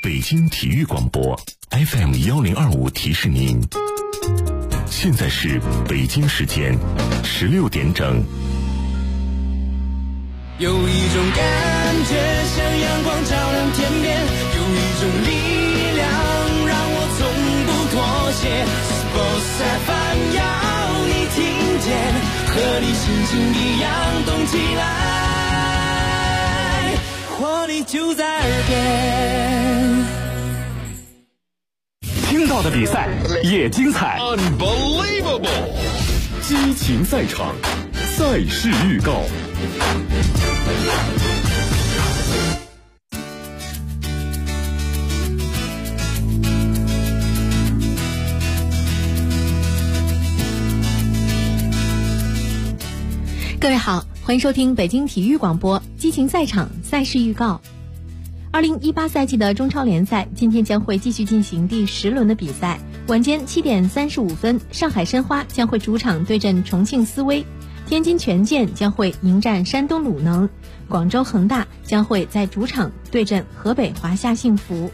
北京体育广播 FM1025提示您，现在是北京时间16点整。 有一种感觉像阳光照亮天边，有一种力量让我从不妥协。Sports FM 要你听见，和你心情一样动起来，活力就在耳边。 听到的比赛也精彩 Unbelievable 激情赛场，赛事预告。 各位好，欢迎收听北京体育广播激情赛场赛事预告。2018赛季的中超联赛今天将会继续进行第10轮的比赛。晚间7点35分，上海申花将会主场对阵重庆斯威，天津权健将会迎战山东鲁能，广州恒大将会在主场对阵河北华夏幸福。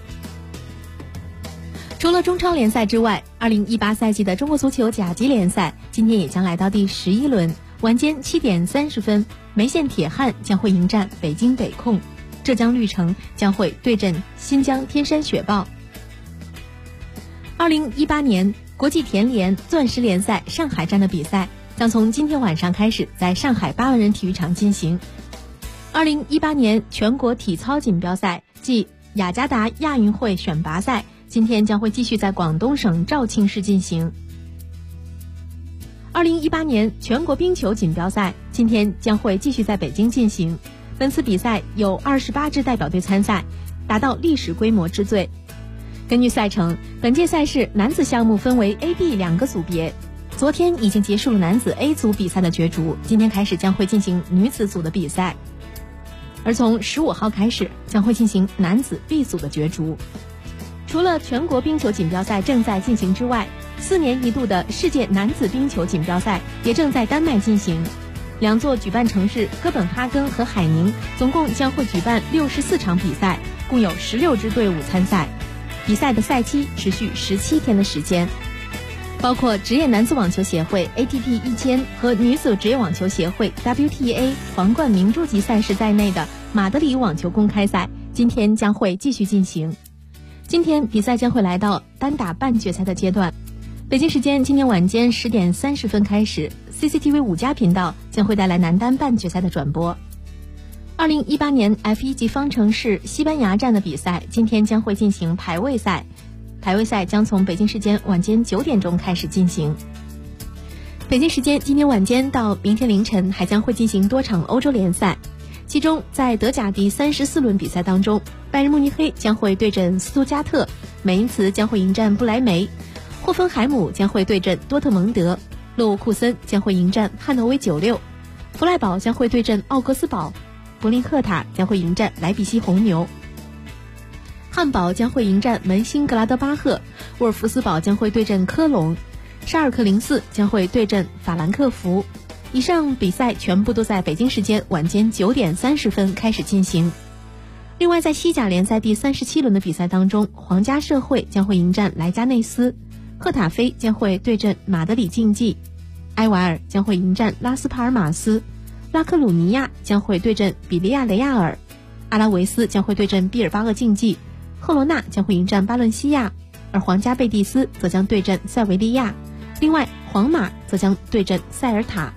除了中超联赛之外，2018赛季的中国足球甲级联赛今天也将来到第11轮。晚间7点30分，梅县铁汉将会迎战北京北控，浙江绿城将会对阵新疆天山雪豹。2018年国际田联钻石联赛上海站的比赛将从今天晚上开始在上海8万人体育场进行。2018年全国体操锦标赛暨雅加达亚运会选拔赛今天将会继续在广东省肇庆市进行。2018年全国冰球锦标赛今天将会继续在北京进行。本次比赛有28支代表队参赛，达到历史规模之最。根据赛程，本届赛事男子项目分为 A、B 2个组别。昨天已经结束了男子 A 组比赛的角逐，今天开始将会进行女子组的比赛，而从15号开始将会进行男子 B 组的角逐。除了全国冰球锦标赛正在进行之外，4年一度的世界男子冰球锦标赛也正在丹麦进行。2座举办城市哥本哈根和海宁总共将会举办64场比赛，共有16支队伍参赛。比赛的赛期持续17天的时间，包括职业男子网球协会 ATP 1000和女子职业网球协会 WTA 皇冠明珠级赛事在内的马德里网球公开赛今天将会继续进行。今天比赛将会来到单打半决赛的阶段。北京时间今天晚间10点30分开始， CCTV 5家频道将会带来男单半决赛的转播。2018年 F1 级方程式西班牙站的比赛今天将会进行排位赛，排位赛将从北京时间晚间9点钟开始进行。北京时间今天晚间到明天凌晨还将会进行多场欧洲联赛，其中在德甲第34轮比赛当中，拜仁慕尼黑将会对阵斯图加特，美因茨将会迎战不莱梅，霍芬海姆将会对阵多特蒙德，勒沃库森将会迎战汉诺威96，弗赖堡将会对阵奥格斯堡，柏林赫塔将会迎战莱比锡红牛，汉堡将会迎战门兴格拉德巴赫，沃尔夫斯堡将会对阵科隆，沙尔克04将会对阵法兰克福。以上比赛全部都在北京时间晚间9点30分开始进行。另外在西甲联赛第37轮的比赛当中，皇家社会将会迎战莱加内斯，赫塔菲将会对阵马德里竞技，埃瓦尔将会迎战拉斯帕尔马斯，拉科鲁尼亚将会对阵比利亚雷亚尔，阿拉维斯将会对阵毕尔巴鄂竞技，赫罗纳将会迎战巴伦西亚，而皇家贝蒂斯则将对阵塞维利亚，另外皇马则将对阵塞尔塔。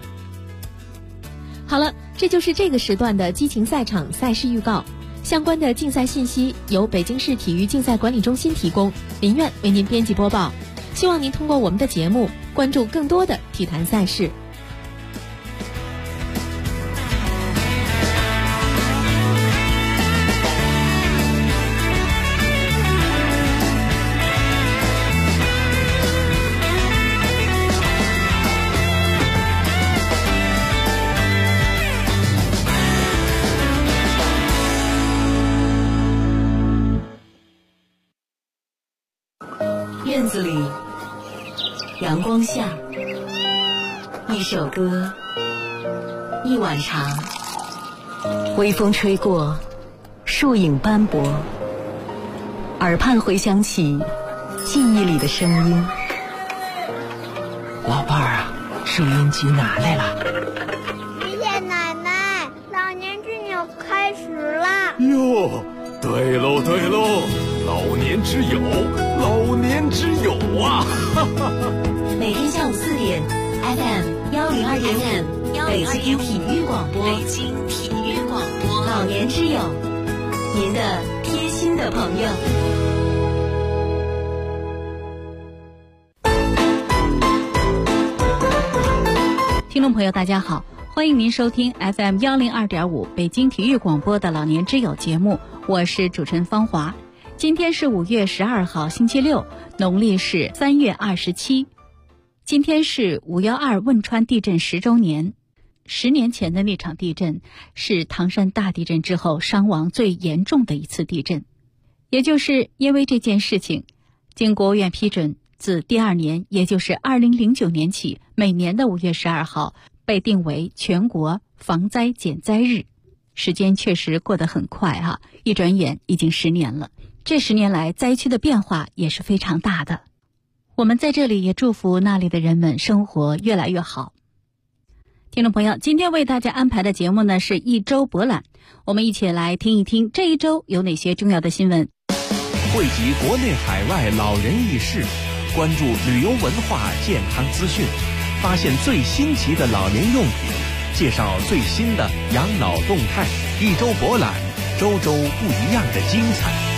好了，这就是这个时段的激情赛场赛事预告。相关的竞赛信息由北京市体育竞赛管理中心提供，林苑为您编辑播报。希望您通过我们的节目关注更多的体坛赛事。 院子里，阳光下，一首歌，一碗茶，微风吹过，树影斑驳， 耳畔回响起记忆里的声音。 老伴儿啊，收音机拿来了。 爷爷奶奶，老年之友开始啦！ 哟，对喽对喽，老年之友，老年之友啊！哈哈哈。 每天下午4点 FM102.5北京体育广播，北京体育广播，老年之友，您的贴心的朋友。 听众朋友大家好，欢迎您收听 FM102.5北京体育广播的老年之友节目，我是主持人方华。今天是5月12号星期六，农历是3月27。今天是5.12汶川地震10周年。10年前的那场地震是唐山大地震之后伤亡最严重的一次地震。也就是因为这件事情，经国务院批准，自第2年，也就是2009年起，每年的5月12号被定为全国防灾减灾日。时间确实过得很快哈，一转眼已经10年了。这10年来，灾区的变化也是非常大的。我们在这里也祝福那里的人们生活越来越好。听众朋友，今天为大家安排的节目呢是一周博览，我们一起来听一听这一周有哪些重要的新闻。 汇集国内海外老人轶事，关注旅游文化健康资讯，发现最新奇的老年用品，介绍最新的养老动态。一周博览，周周不一样的精彩。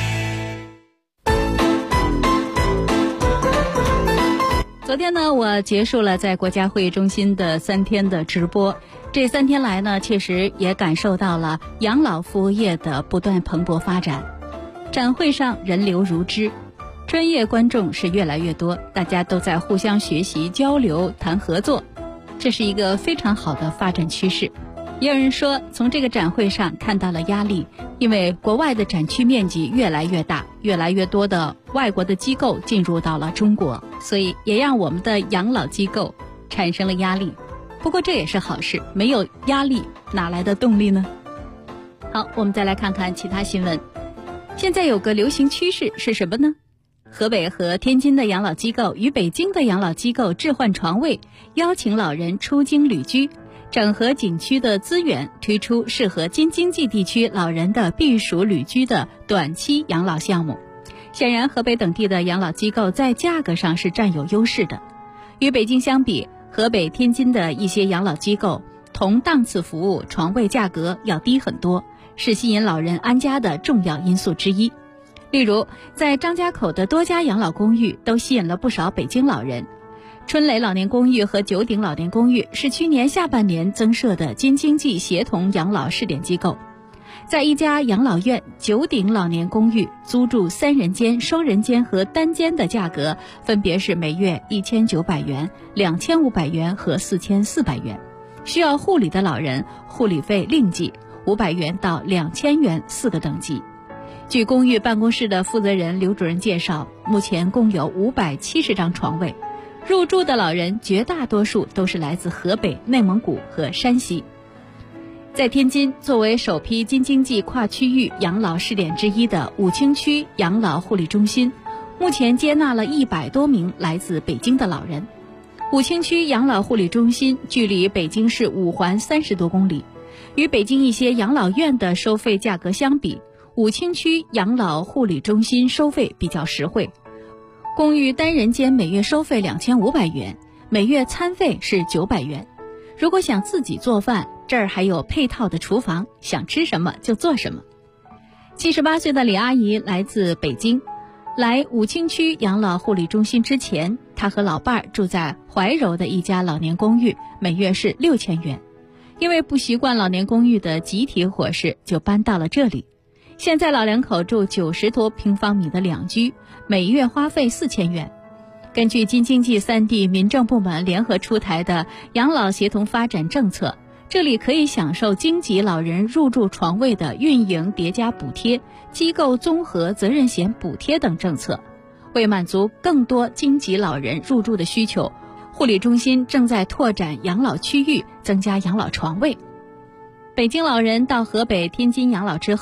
昨天呢，我结束了在国家会议中心的3天的直播。这3天来呢，确实也感受到了养老服务业的不断蓬勃发展。展会上人流如织，专业观众是越来越多，大家都在互相学习、交流、谈合作，这是一个非常好的发展趋势。也有人说，从这个展会上看到了压力，因为国外的展区面积越来越大，越来越多的外国的机构进入到了中国，所以也让我们的养老机构产生了压力。不过这也是好事，没有压力哪来的动力呢？好，我们再来看看其他新闻。现在有个流行趋势是什么呢？河北和天津的养老机构与北京的养老机构置换床位，邀请老人出京旅居，整合景区的资源，推出适合京津冀地区老人的避暑旅居的短期养老项目。显然，河北等地的养老机构在价格上是占有优势的。与北京相比，河北、天津的一些养老机构同档次服务床位价格要低很多，是吸引老人安家的重要因素之一。例如，在张家口的多家养老公寓都吸引了不少北京老人。春雷老年公寓和九鼎老年公寓是去年下半年增设的京津冀协同养老试点机构。在一家养老院，九鼎老年公寓租住3人间、双人间和单间的价格分别是每月1900元、2500元和4400元。需要护理的老人，护理费另计，500元到2000元4个等级。据公寓办公室的负责人刘主任介绍，目前共有570张床位。入住的老人绝大多数都是来自河北、内蒙古和山西。在天津，作为首批京津冀跨区域养老试点之一的武清区养老护理中心，目前接纳了100多名来自北京的老人。武清区养老护理中心距离北京市5环30多公里，与北京一些养老院的收费价格相比，武清区养老护理中心收费比较实惠。公寓单人间每月收费2500元，每月餐费是900元。如果想自己做饭，这儿还有配套的厨房，想吃什么就做什么。78岁的李阿姨来自北京，来武清区养老护理中心之前，她和老伴儿住在怀柔的一家老年公寓，每月是6000元。因为不习惯老年公寓的集体伙食，就搬到了这里。现在老两口住90多平方米的两居，每月花费4000元。根据京津冀3地民政部门联合出台的养老协同发展政策，这里可以享受京籍老人入住床位的运营叠加补贴、机构综合责任险补贴等政策。为满足更多京籍老人入住的需求，护理中心正在拓展养老区域，增加养老床位。北京老人到河北、天津养老之后，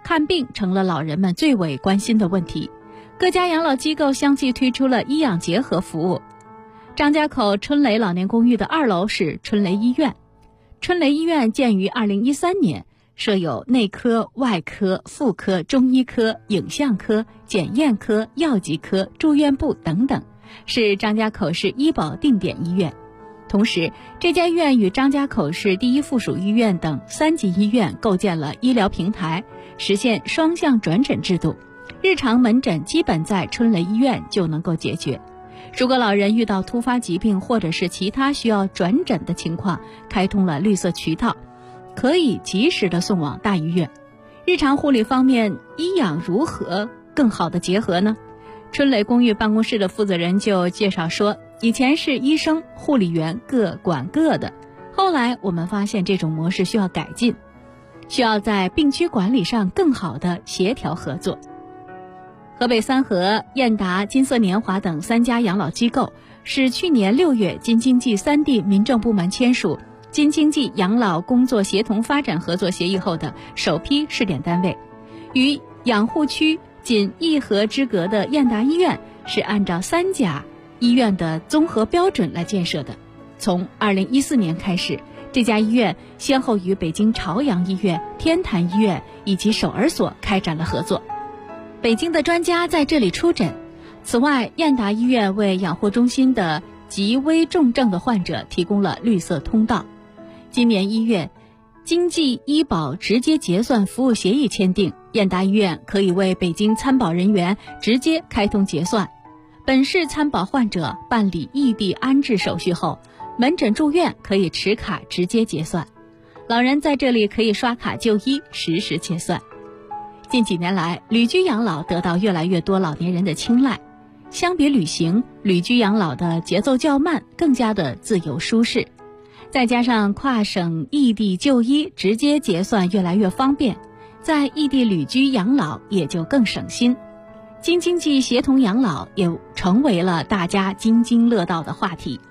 看病成了老人们最为关心的问题。各家养老机构相继推出了医养结合服务。张家口春雷老年公寓的2楼是春雷医院。春雷医院建于2013年，设有内科、外科、妇科、中医科、影像科、检验科、药剂科、住院部等等，是张家口市医保定点医院。同时，这家医院与张家口市第一附属医院等3级医院构建了医疗平台，实现双向转诊制度。日常门诊基本在春雷医院就能够解决。如果老人遇到突发疾病或者是其他需要转诊的情况，开通了绿色渠道，可以及时的送往大医院。日常护理方面，医养如何更好的结合呢？春雷公寓办公室的负责人就介绍说，以前是医生、护理员各管各的，后来我们发现这种模式需要改进，需要在病区管理上更好的协调合作。河北三河、燕达、金色年华等3家养老机构是去年6月京津冀3地民政部门签署京津冀养老工作协同发展合作协议后的首批试点单位。与养护区仅1河之隔的燕达医院是按照3家医院的综合标准来建设的。从2014年开始，这家医院先后与北京朝阳医院、天坛医院以及首尔所开展了合作。北京的专家在这里出诊。此外，燕达医院为养护中心的极危重症的患者提供了绿色通道。今年1月，经济医保直接结算服务协议签订，燕达医院可以为北京参保人员直接开通结算。本市参保患者办理异地安置手续后，门诊住院可以持卡直接结算，老人在这里可以刷卡就医，实时结算。近几年来，旅居养老得到越来越多老年人的青睐。相比旅行，旅居养老的节奏较慢，更加的自由舒适。再加上跨省异地就医直接结算越来越方便，在异地旅居养老也就更省心。京津冀协同养老也成为了大家津津乐道的话题。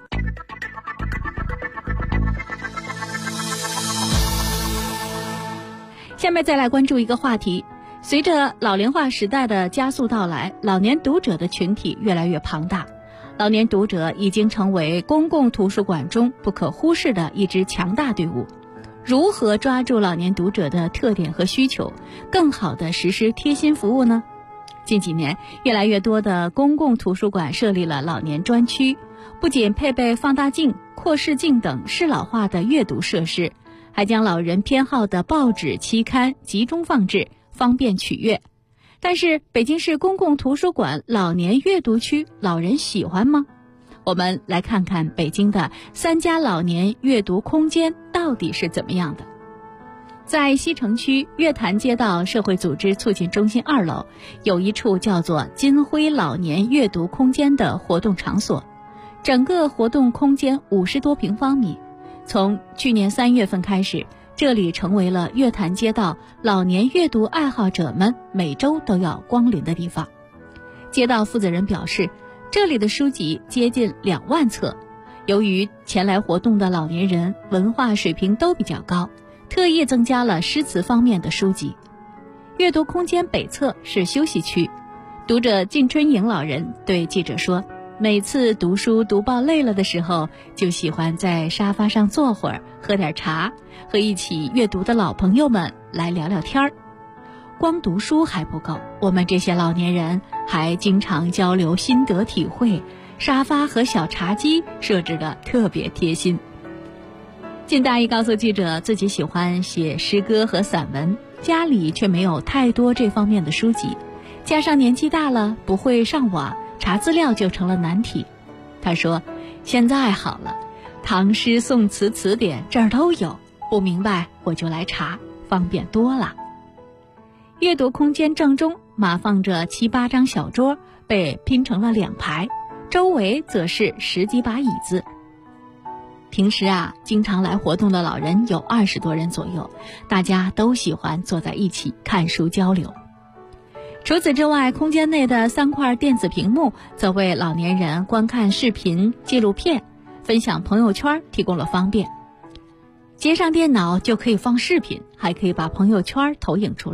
下面再来关注一个话题。随着老龄化时代的加速到来，老年读者的群体越来越庞大。老年读者已经成为公共图书馆中不可忽视的一支强大队伍。如何抓住老年读者的特点和需求，更好地实施贴心服务呢？近几年，越来越多的公共图书馆设立了老年专区，不仅配备放大镜、扩视镜等适老化的阅读设施，还将老人偏好的报纸、期刊集中放置，方便取阅。但是北京市公共图书馆老年阅读区老人喜欢吗？我们来看看北京的3家老年阅读空间到底是怎么样的。在西城区月坛街道社会组织促进中心2楼，有一处叫做金辉老年阅读空间的活动场所，整个活动空间50多平方米。从去年3月份开始，这里成为了月坛街道老年阅读爱好者们每周都要光临的地方。街道负责人表示，这里的书籍接近2万册。由于前来活动的老年人文化水平都比较高，特意增加了诗词方面的书籍。阅读空间北侧是休息区，读者靳春颖老人对记者说，每次读书读报累了的时候，就喜欢在沙发上坐会儿，喝点茶，和一起阅读的老朋友们来聊聊天儿。光读书还不够，我们这些老年人还经常交流心得体会，沙发和小茶几设置的特别贴心。靳大爷告诉记者，自己喜欢写诗歌和散文，家里却没有太多这方面的书籍，加上年纪大了，不会上网查资料就成了难题。他说，现在好了，唐诗宋词词典这儿都有，不明白我就来查，方便多了。阅读空间正中码放着7、8张小桌，被拼成了2排，周围则是10几把椅子。平时经常来活动的老人有20多人左右，大家都喜欢坐在一起看书交流。除此之外，空间内的3块电子屏幕则为老年人观看视频、纪录片、分享朋友圈提供了方便。接上电脑就可以放视频，还可以把朋友圈投影出来，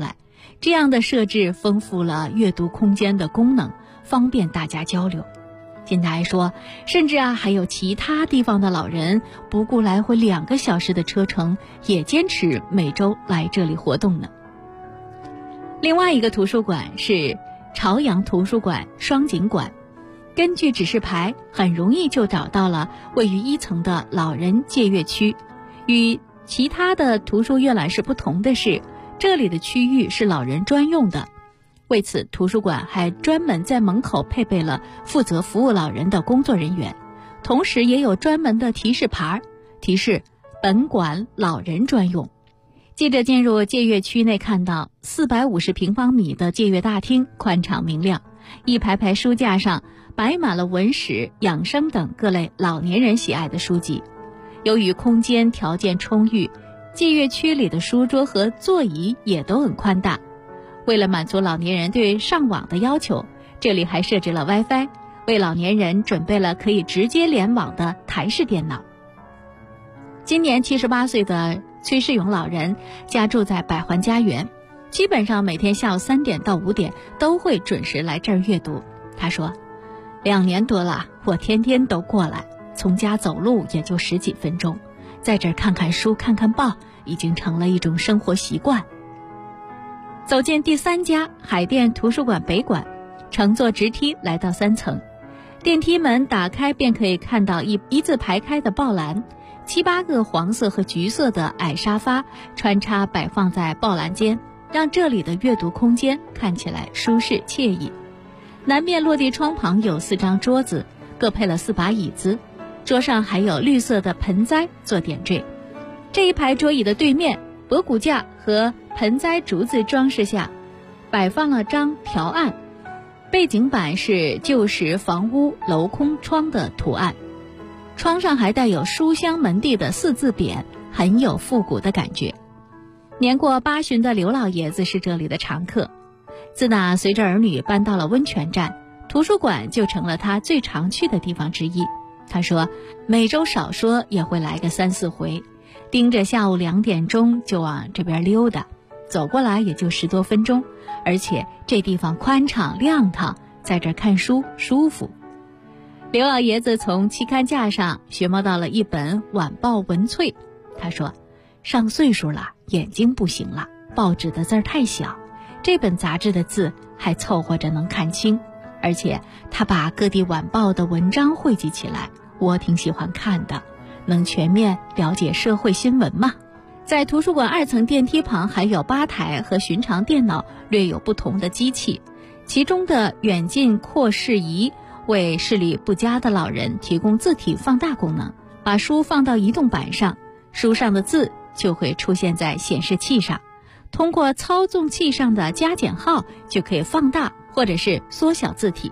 这样的设置丰富了阅读空间的功能，方便大家交流。金太说，甚至还有其他地方的老人不顾来回2个小时的车程，也坚持每周来这里活动呢。另外一个图书馆是朝阳图书馆双井馆，根据指示牌很容易就找到了位于1层的老人借阅区。与其他的图书阅览室不同的是，这里的区域是老人专用的。为此，图书馆还专门在门口配备了负责服务老人的工作人员，同时也有专门的提示牌，提示本馆老人专用。记者进入借阅区内，看到450平方米的借阅大厅宽敞明亮，一排排书架上摆满了文史、养生等各类老年人喜爱的书籍。由于空间条件充裕，借阅区里的书桌和座椅也都很宽大。为了满足老年人对上网的要求，这里还设置了 WiFi， 为老年人准备了可以直接联网的台式电脑。今年78岁的崔世勇老人家住在百环家园，基本上每天下午3点到5点都会准时来这儿阅读。他说，2年多了，我天天都过来，从家走路也就10几分钟，在这儿看看书看看报，已经成了一种生活习惯。走进第3家海淀图书馆北馆，乘坐直梯来到3层，电梯门打开便可以看到一字排开的报栏，7、8个黄色和橘色的矮沙发穿插摆放在报栏间，让这里的阅读空间看起来舒适惬意。南面落地窗旁有4张桌子，各配了4把椅子，桌上还有绿色的盆栽做点缀。这一排桌椅的对面，博古架和盆栽竹子装饰下摆放了张条案，背景板是旧时房屋镂空窗的图案，窗上还带有书香门第的4字匾，很有复古的感觉。年过80的刘老爷子是这里的常客，自打随着儿女搬到了温泉站，图书馆就成了他最常去的地方之一。他说，每周少说也会来个3、4回，盯着下午2点钟就往这边溜达，走过来也就10多分钟，而且这地方宽敞亮堂，在这看书舒服。刘老爷子从期刊架上寻摸到了一本晚报文萃，他说，上岁数了，眼睛不行了，报纸的字儿太小，这本杂志的字还凑合着能看清，而且他把各地晚报的文章汇集起来，我挺喜欢看的，能全面了解社会新闻嘛。在图书馆2层电梯旁还有吧台和寻常电脑略有不同的机器，其中的远近扩视仪为视力不佳的老人提供字体放大功能，把书放到移动板上，书上的字就会出现在显示器上，通过操纵器上的加减号就可以放大或者是缩小字体。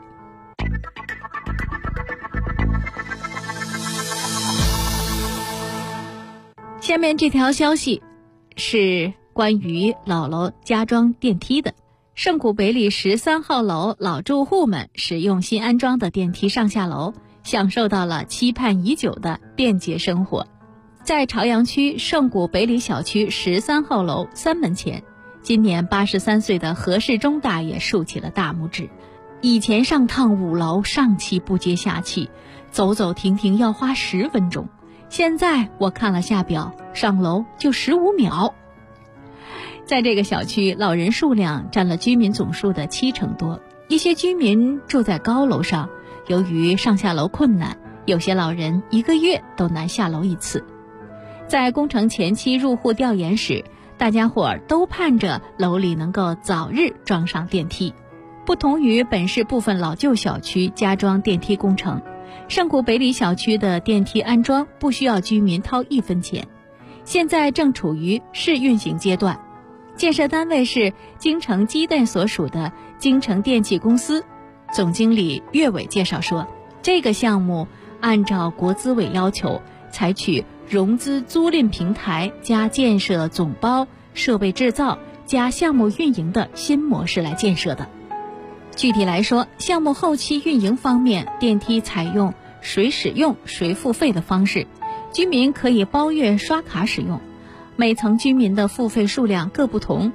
下面这条消息是关于老楼加装电梯的。圣古北里13号楼老住户们使用新安装的电梯上下楼，享受到了期盼已久的便捷生活。在朝阳区圣古北里小区13号楼3门前，今年83岁的何世忠大爷竖起了大拇指。以前上趟5楼上气不接下气，走走停停要花10分钟，现在我看了下表，上楼就15秒。在这个小区，老人数量占了居民总数的70%多，一些居民住在高楼上，由于上下楼困难，有些老人1个月都难下楼1次。在工程前期入户调研时，大家伙儿都盼着楼里能够早日装上电梯。不同于本市部分老旧小区加装电梯工程，圣古北里小区的电梯安装不需要居民掏1分钱，现在正处于试运行阶段。建设单位是京城机电所属的京城电气公司。总经理岳伟介绍说，这个项目按照国资委要求，采取融资租赁平台加建设总包、设备制造加项目运营的新模式来建设的。具体来说，项目后期运营方面，电梯采用谁使用谁付费的方式，居民可以包月刷卡使用，每层居民的付费数量各不同。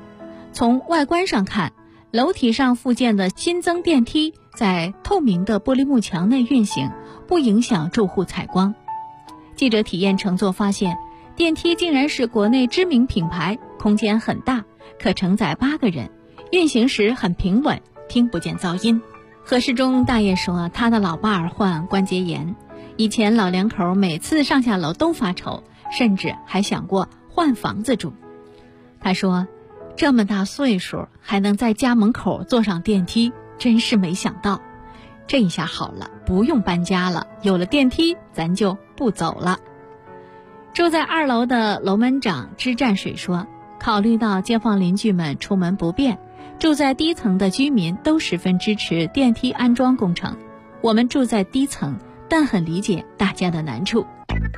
从外观上看，楼体上附建的新增电梯在透明的玻璃幕墙内运行，不影响住户采光。记者体验乘坐发现，电梯竟然是国内知名品牌，空间很大，可承载8个人，运行时很平稳，听不见噪音。何世忠大爷说，他的老伴儿患关节炎，以前老两口每次上下楼都发愁，甚至还想过换房子住。他说，这么大岁数还能在家门口坐上电梯，真是没想到。这一下好了，不用搬家了，有了电梯咱就不走了。住在2楼的楼门长支占水说，考虑到街坊邻居们出门不便，住在低层的居民都十分支持电梯安装工程。我们住在低层，但很理解大家的难处。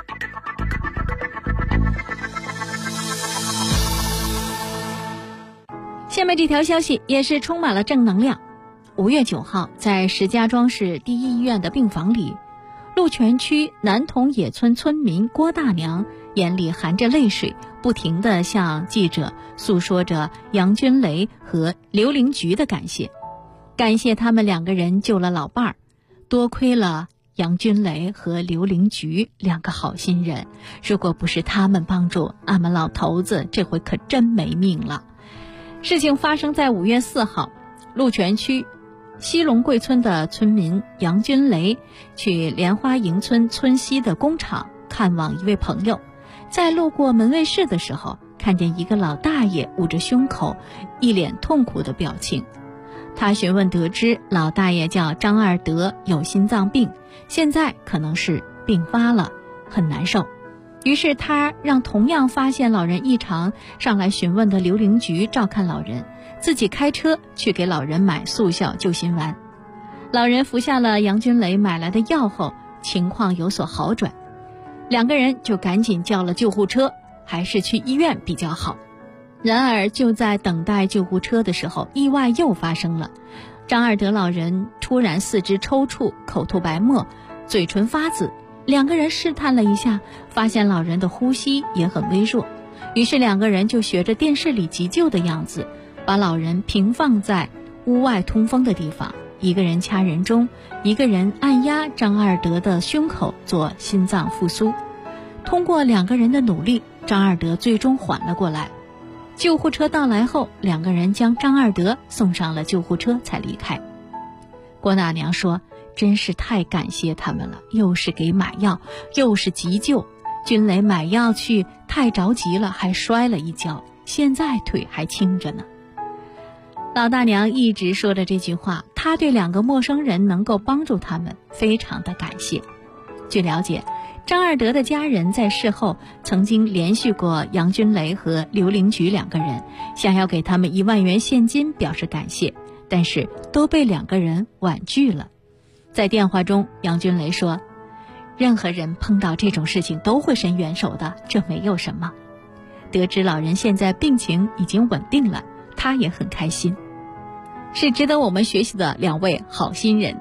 下面这条消息也是充满了正能量。5月9号，在石家庄市第一医院的病房里，鹿泉区南桐野村村民郭大娘眼里含着泪水，不停地向记者诉说着杨军雷和刘玲菊的感谢，感谢他们2个人救了老伴儿，多亏了杨军雷和刘玲菊2个好心人，如果不是他们帮助，俺们老头子这回可真没命了。事情发生在5月4号，鹿泉区西龙贵村的村民杨军雷去莲花营村村西的工厂看望一位朋友，在路过门卫室的时候，看见一个老大爷捂着胸口，一脸痛苦的表情。他询问得知，老大爷叫张二德，有心脏病，现在可能是病发了，很难受。于是他让同样发现老人异常上来询问的刘玲菊照看老人，自己开车去给老人买速效救心丸。老人服下了杨军雷买来的药后，情况有所好转，2个人就赶紧叫了救护车，还是去医院比较好。然而就在等待救护车的时候，意外又发生了。张二德老人突然四肢抽搐，口吐白沫，嘴唇发紫。2个人试探了一下，发现老人的呼吸也很微弱，于是2个人就学着电视里急救的样子，把老人平放在屋外通风的地方，一个人掐人中，一个人按压张二德的胸口做心脏复苏。通过2个人的努力，张二德最终缓了过来。救护车到来后，2个人将张二德送上了救护车才离开。郭大娘说，真是太感谢他们了，又是给买药，又是急救。军雷买药去太着急了，还摔了一跤，现在腿还青着呢。老大娘一直说着这句话，她对2个陌生人能够帮助他们非常的感谢。据了解，张二德的家人在事后曾经联系过杨军雷和刘玲菊2个人，想要给他们1万元现金表示感谢，但是都被2个人婉拒了。在电话中，杨军雷说，任何人碰到这种事情都会伸援手的，这没有什么。得知老人现在病情已经稳定了，他也很开心，是值得我们学习的2位好心人。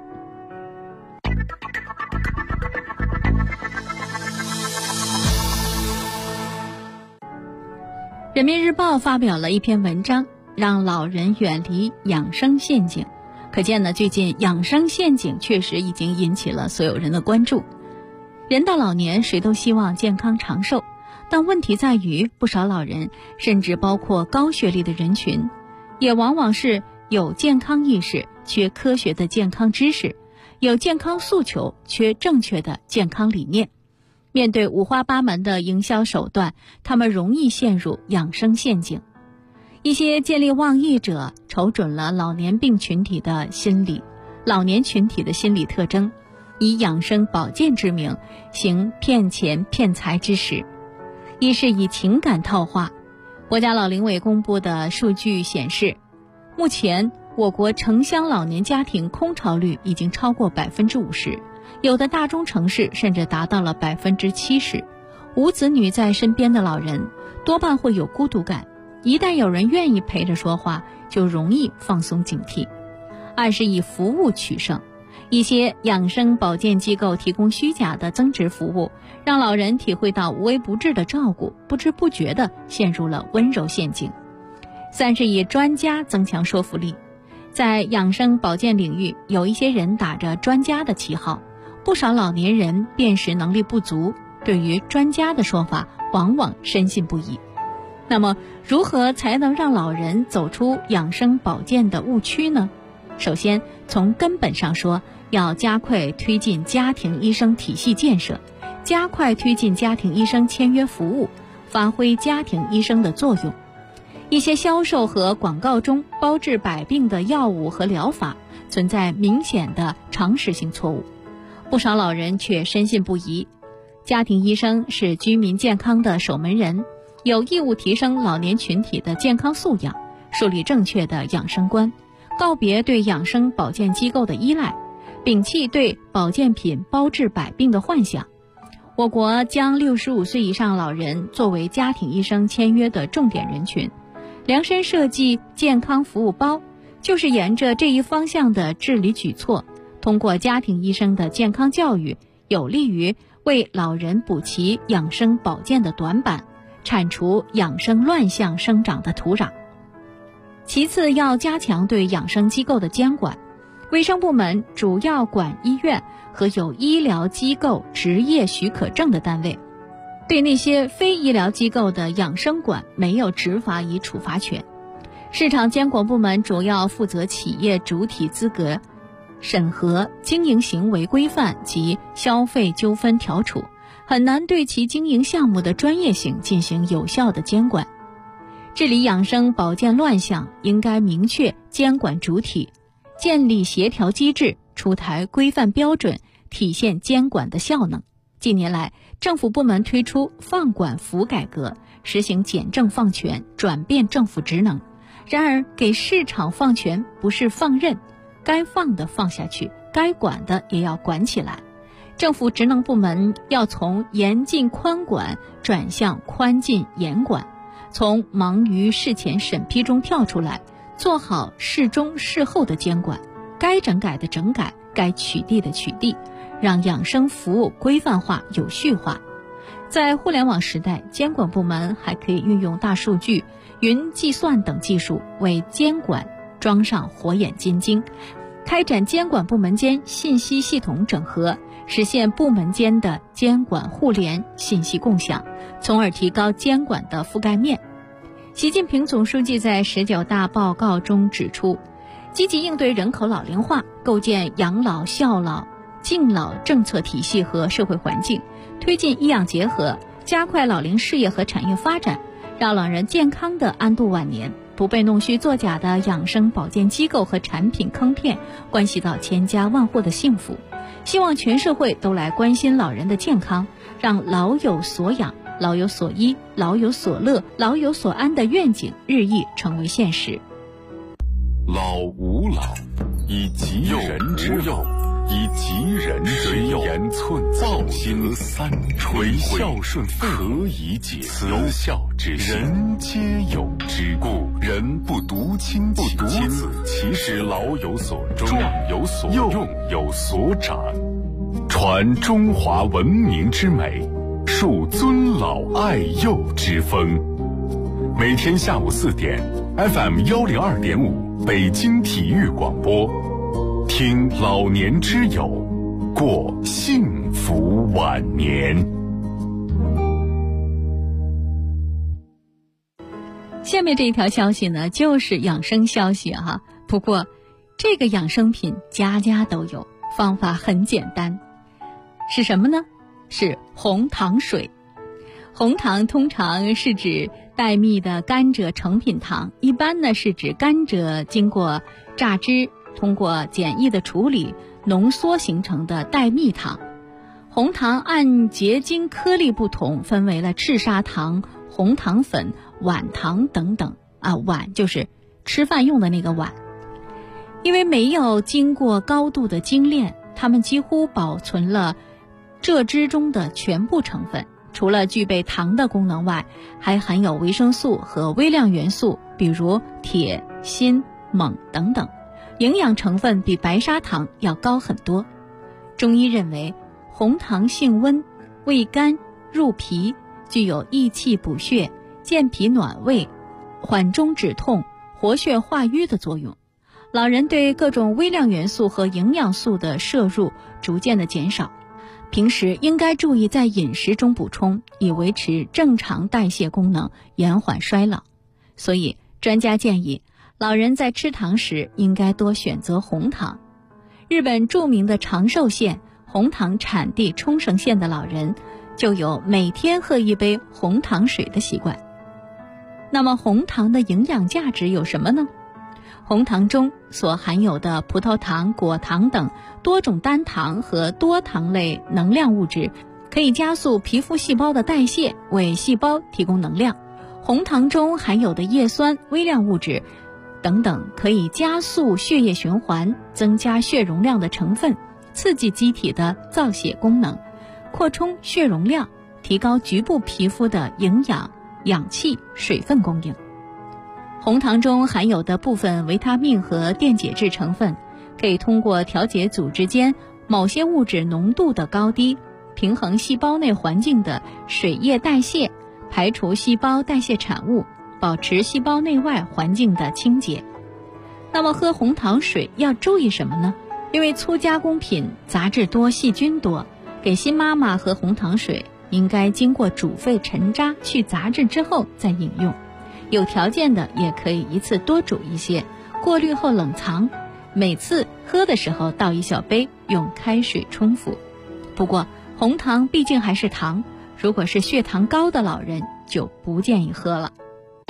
人民日报发表了一篇文章，让老人远离养生陷阱。可见呢，最近养生陷阱确实已经引起了所有人的关注。人到老年，谁都希望健康长寿，但问题在于，不少老人，甚至包括高学历的人群，也往往是有健康意识，缺科学的健康知识，有健康诉求，缺正确的健康理念。面对五花八门的营销手段，他们容易陷入养生陷阱。一些见利忘义者瞅准了老年病群体的心理，老年群体的心理特征，以养生保健之名行骗钱骗财之实。一是以情感套话。国家老龄委公布的数据显示，目前我国城乡老年家庭空巢率已经超过 50%， 有的大中城市甚至达到了 70%。 无子女在身边的老人多半会有孤独感，一旦有人愿意陪着说话，就容易放松警惕。二是以服务取胜。一些养生保健机构提供虚假的增值服务，让老人体会到无微不至的照顾，不知不觉地陷入了温柔陷阱。 三是以专家增强说服力。在养生保健领域，有一些人打着专家的旗号，不少老年人辨识能力不足，对于专家的说法往往深信不疑。那么如何才能让老人走出养生保健的误区呢？首先从根本上说，要加快推进家庭医生体系建设，加快推进家庭医生签约服务，发挥家庭医生的作用。一些销售和广告中包治百病的药物和疗法存在明显的常识性错误，不少老人却深信不疑。家庭医生是居民健康的守门人，有义务提升老年群体的健康素养，树立正确的养生观，告别对养生保健机构的依赖，摒弃对保健品包治百病的幻想。我国将65岁以上老人作为家庭医生签约的重点人群，量身设计健康服务包，就是沿着这一方向的治理举措，通过家庭医生的健康教育，有利于为老人补齐养生保健的短板，铲除养生乱象生长的土壤。其次，要加强对养生机构的监管，卫生部门主要管医院和有医疗机构执业许可证的单位，对那些非医疗机构的养生馆没有执法与处罚权。市场监管部门主要负责企业主体资格审核、经营行为规范及消费纠纷调处，很难对其经营项目的专业性进行有效的监管。治理养生保健乱象，应该明确监管主体，建立协调机制，出台规范标准，体现监管的效能。近年来，政府部门推出放管服改革，实行简政放权，转变政府职能。然而，给市场放权不是放任，该放的放下去，该管的也要管起来。政府职能部门要从严禁宽管转向宽禁严管，从忙于事前审批中跳出来，做好事中事后的监管，该整改的整改，该取缔的取缔，让养生服务规范化、有序化。在互联网时代，监管部门还可以运用大数据、云计算等技术，为监管装上火眼金睛，开展监管部门间信息系统整合，实现部门间的监管互联、信息共享，从而提高监管的覆盖面。习近平总书记在19大报告中指出，积极应对人口老龄化，构建养老、孝老、敬老政策体系和社会环境，推进医养结合，加快老龄事业和产业发展，让老人健康地安度晚年。不被弄虚作假的养生保健机构和产品坑骗，关系到千家万户的幸福。希望全社会都来关心老人的健康，让老有所养、老有所依、老有所乐、老有所安的愿景日益成为现实。 老吾老，以及人之幼，以及人之幼，言寸报心三垂孝顺何以解慈孝之心，人皆有之。故人不独亲其子，其使老有所终，壮有所用，有所长，传中华文明之美，树尊老爱幼之风。每天下午4点 FM 102.5北京体育广播，听老年之友，过幸福晚年。 下面这一条消息呢，就是养生消息哈。不过，这个养生品家家都有，方法很简单，是什么呢？是红糖水。红糖通常是指带蜜的甘蔗成品糖，一般呢是指甘蔗经过榨汁，通过简易的处理浓缩形成的带蜜糖。红糖按结晶颗粒不同，分为了赤砂糖、红糖粉、碗糖等等碗就是吃饭用的那个碗。因为没有经过高度的精炼，它们几乎保存了蔗汁中的全部成分，除了具备糖的功能外，还含有维生素和微量元素，比如铁、锌、锰等等，营养成分比白砂糖要高很多。中医认为，红糖性温，味甘，入脾，具有益气补血、健脾暖胃、 缓中止痛、活血化瘀的作用。老人对各种微量元素和营养素的摄入逐渐的减少，平时应该注意在饮食中补充，以维持正常代谢功能，延缓衰老。所以专家建议老人在吃糖时应该多选择红糖。日本著名的长寿县红糖产地冲绳县的老人就有每天喝一杯红糖水的习惯。那么红糖的营养价值有什么呢？红糖中所含有的葡萄糖、果糖等多种单糖和多糖类能量物质，可以加速皮肤细胞的代谢，为细胞提供能量。红糖中含有的叶酸、微量物质等等，可以加速血液循环，增加血容量的成分，刺激机体的造血功能，扩充血容量，提高局部皮肤的营养、氧气、水分供应。红糖中含有的部分维他命和电解质成分，可以通过调节组织间某些物质浓度的高低，平衡细胞内环境的水液代谢，排除细胞代谢产物，保持细胞内外环境的清洁。那么喝红糖水要注意什么呢？因为粗加工品杂质多、细菌多，给新妈妈喝红糖水应该经过煮沸沉渣去杂质之后再饮用。有条件的也可以一次多煮一些，过滤后冷藏，每次喝的时候倒一小杯，用开水冲服。不过红糖毕竟还是糖，如果是血糖高的老人就不建议喝了。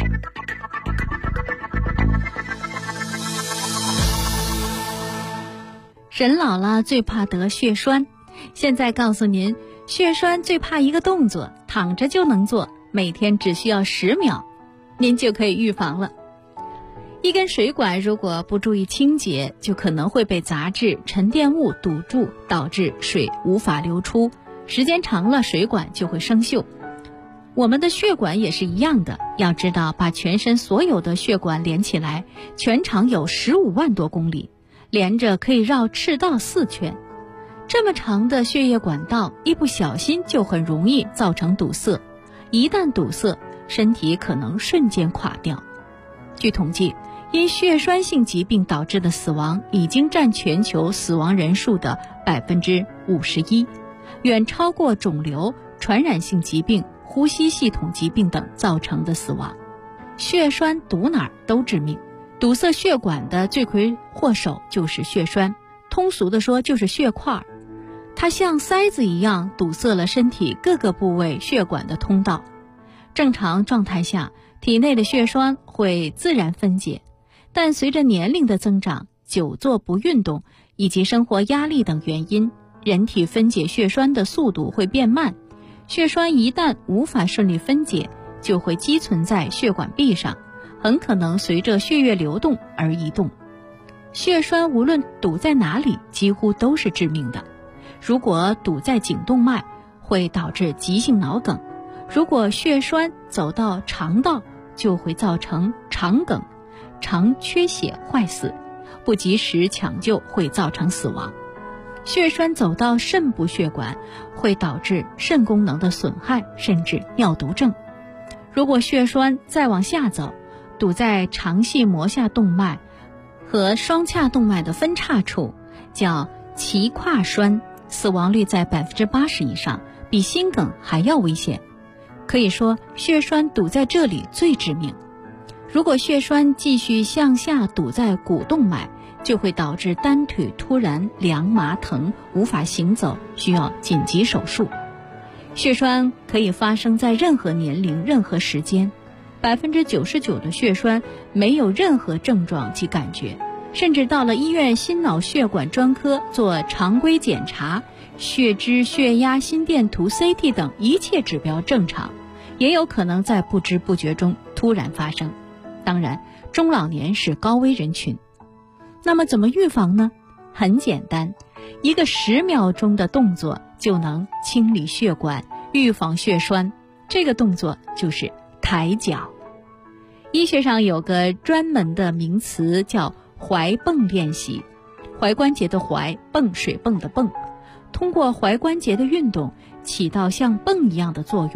人老了最怕得血栓，现在告诉您，血栓最怕一个动作，躺着就能做，每天只需要10秒，您就可以预防了。一根水管如果不注意清洁，就可能会被杂质、沉淀物堵住，导致水无法流出，时间长了水管就会生锈。我们的血管也是一样的，要知道把全身所有的血管连起来，全长有15万多公里，连着可以绕赤道4圈。这么长的血液管道，一不小心就很容易造成堵塞，一旦堵塞，身体可能瞬间垮掉。据统计，因血栓性疾病导致的死亡已经占全球死亡人数的51%，远超过肿瘤、传染性疾病、呼吸系统疾病等造成的死亡。血栓堵哪儿都致命，堵塞血管的罪魁祸首就是血栓，通俗的说就是血块，它像塞子一样堵塞了身体各个部位血管的通道。正常状态下，体内的血栓会自然分解，但随着年龄的增长、久坐不运动以及生活压力等原因，人体分解血栓的速度会变慢。血栓一旦无法顺利分解，就会积存在血管壁上，很可能随着血液流动而移动。血栓无论堵在哪里，几乎都是致命的。如果堵在颈动脉，会导致急性脑梗；如果血栓走到肠道，就会造成肠梗，肠缺血坏死，不及时抢救会造成死亡。血栓走到肾部血管，会导致肾功能的损害，甚至尿毒症。如果血栓再往下走，堵在肠系膜下动脉和双髂动脉的分叉处，叫脐跨栓，死亡率在80%以上，比心梗还要危险。可以说，血栓堵在这里最致命。如果血栓继续向下堵在股动脉，就会导致单腿突然凉麻疼，无法行走，需要紧急手术。血栓可以发生在任何年龄、任何时间，99%的血栓没有任何症状及感觉，甚至到了医院心脑血管专科做常规检查，血脂、血压、心电图、CT 等一切指标正常，也有可能在不知不觉中突然发生。当然，中老年是高危人群。那么怎么预防呢？很简单，一个10秒钟的动作就能清理血管，预防血栓。这个动作就是抬脚。医学上有个专门的名词叫踝泵练习，踝关节的踝，泵水泵的泵，通过踝关节的运动起到像泵一样的作用，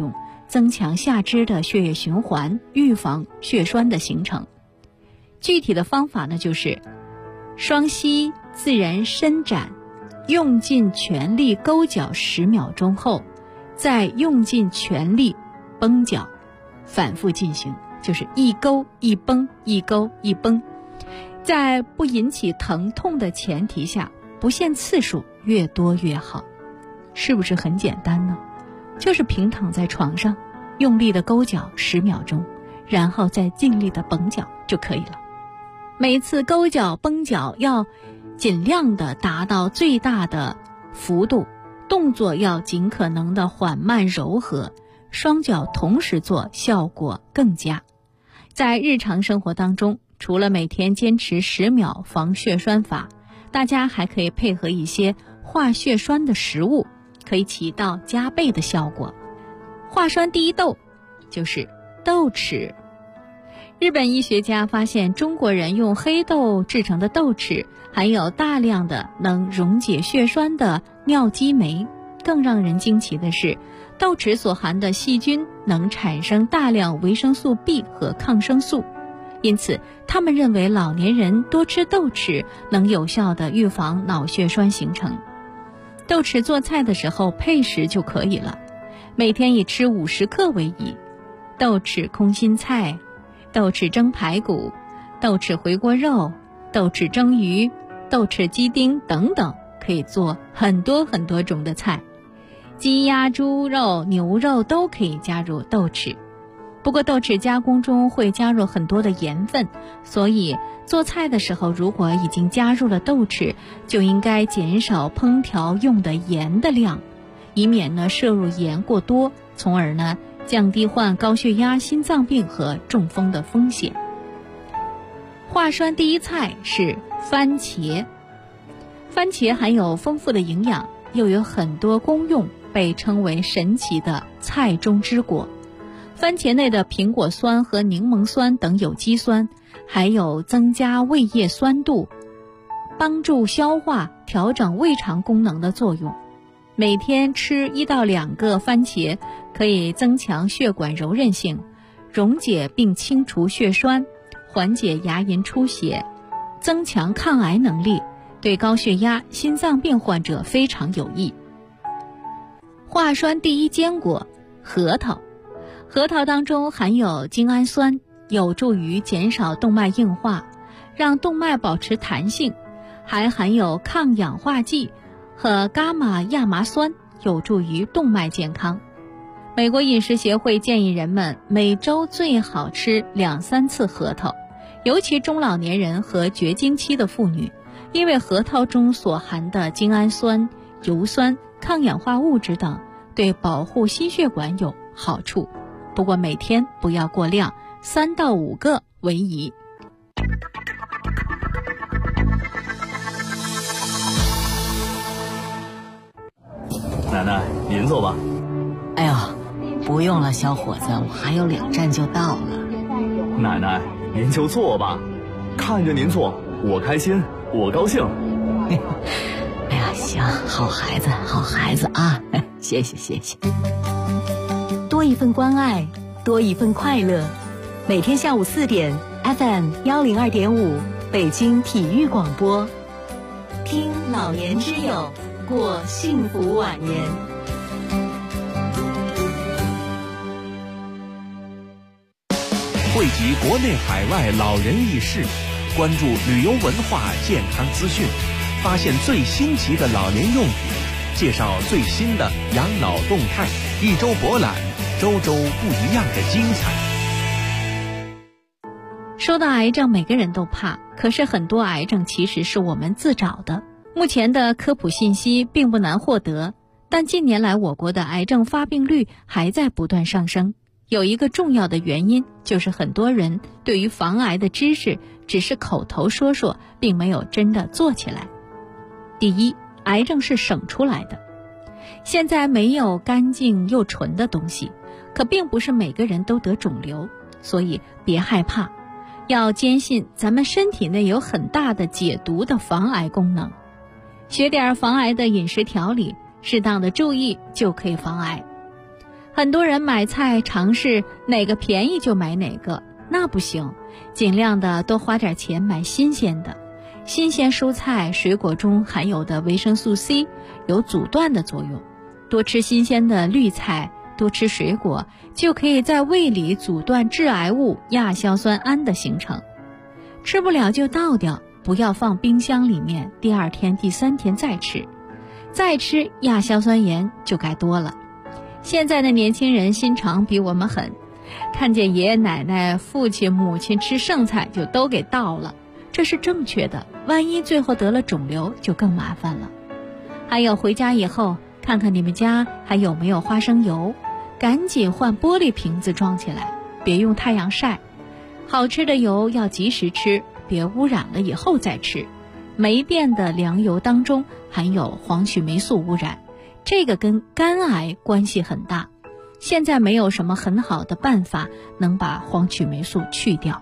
增强下肢的血液循环，预防血栓的形成。具体的方法呢，就是双膝自然伸展，用尽全力勾脚10秒钟后，再用尽全力绷脚，反复进行，就是一勾一绷，一勾一绷，在不引起疼痛的前提下，不限次数，越多越好。是不是很简单呢？就是平躺在床上，用力的勾脚10秒钟，然后再尽力的绷脚就可以了。每次勾脚绷脚要尽量的达到最大的幅度，动作要尽可能的缓慢柔和，双脚同时做效果更佳。在日常生活当中，除了每天坚持10秒防血栓法，大家还可以配合一些化血栓的食物，可以起到加倍的效果。化栓第一豆就是豆豉。日本医学家发现，中国人用黑豆制成的豆豉含有大量的能溶解血栓的尿激酶。更让人惊奇的是，豆豉所含的细菌能产生大量维生素 B 和抗生素，因此他们认为老年人多吃豆豉能有效地预防脑血栓形成。豆豉做菜的时候配食就可以了，每天以吃50克为宜。豆豉空心菜、豆豉蒸排骨、豆豉回锅肉、豆豉蒸鱼、豆豉鸡丁等等，可以做很多很多种的菜。鸡鸭猪肉、牛肉都可以加入豆豉。不过豆豉加工中会加入很多的盐分，所以做菜的时候如果已经加入了豆豉，就应该减少烹调用的盐的量，以免呢摄入盐过多，从而呢降低患高血压、心脏病和中风的风险。化栓第一菜是番茄。番茄含有丰富的营养，又有很多功用，被称为神奇的菜中之果。番茄内的苹果酸和柠檬酸等有机酸，还有增加胃液酸度，帮助消化、调整胃肠功能的作用。每天吃1到2个番茄，可以增强血管柔韧性，溶解并清除血栓，缓解牙龈出血，增强抗癌能力，对高血压、心脏病患者非常有益。化栓第一坚果，核桃。核桃当中含有精氨酸，有助于减少动脉硬化，让动脉保持弹性，还含有抗氧化剂和伽马亚麻酸，有助于动脉健康。美国饮食协会建议人们每周最好吃2-3次核桃，尤其中老年人和绝经期的妇女，因为核桃中所含的精氨酸、油酸、抗氧化物质等对保护心血管有好处。不过每天不要过量，3到5个为宜。 奶奶，您坐吧。 哎呦，不用了，小伙子，我还有2站就到了。 奶奶，您就坐吧，看着您坐，我开心，我高兴。 哎呀，行，好孩子，好孩子啊，谢谢谢谢。 多一份关爱，多一份快乐。每天下午4点 FM 102.5北京体育广播，听老年之友，过幸福晚年。 汇集国内海外老人轶事，关注旅游文化健康资讯，发现最新奇的老年用品，介绍最新的养老动态，一周博览，周周不一样的精彩。 说到癌症，每个人都怕，可是很多癌症其实是我们自找的。目前的科普信息并不难获得，但近年来我国的癌症发病率还在不断上升。有一个重要的原因，就是很多人对于防癌的知识只是口头说说，并没有真的做起来。第一，癌症是省出来的。现在没有干净又纯的东西，可并不是每个人都得肿瘤，所以别害怕，要坚信咱们身体内有很大的解毒的防癌功能。学点防癌的饮食调理，适当的注意就可以防癌。 很多人买菜尝试哪个便宜就买哪个，那不行，尽量的多花点钱买新鲜的。新鲜蔬菜水果中含有的维生素 C 有阻断的作用，多吃新鲜的绿菜，多吃水果，就可以在胃里阻断致癌物亚硝酸胺的形成。吃不了就倒掉，不要放冰箱里面，第2天第3天再吃，再吃亚硝酸盐就该多了。现在的年轻人心肠比我们狠，看见爷爷奶奶父亲母亲吃剩菜就都给倒了，这是正确的，万一最后得了肿瘤就更麻烦了。还有回家以后看看你们家还有没有花生油，赶紧换玻璃瓶子装起来，别用太阳晒。好吃的油要及时吃，别污染了以后再吃。霉变的粮油当中含有黄曲霉素污染，这个跟肝癌关系很大。现在没有什么很好的办法能把黄曲霉素去掉。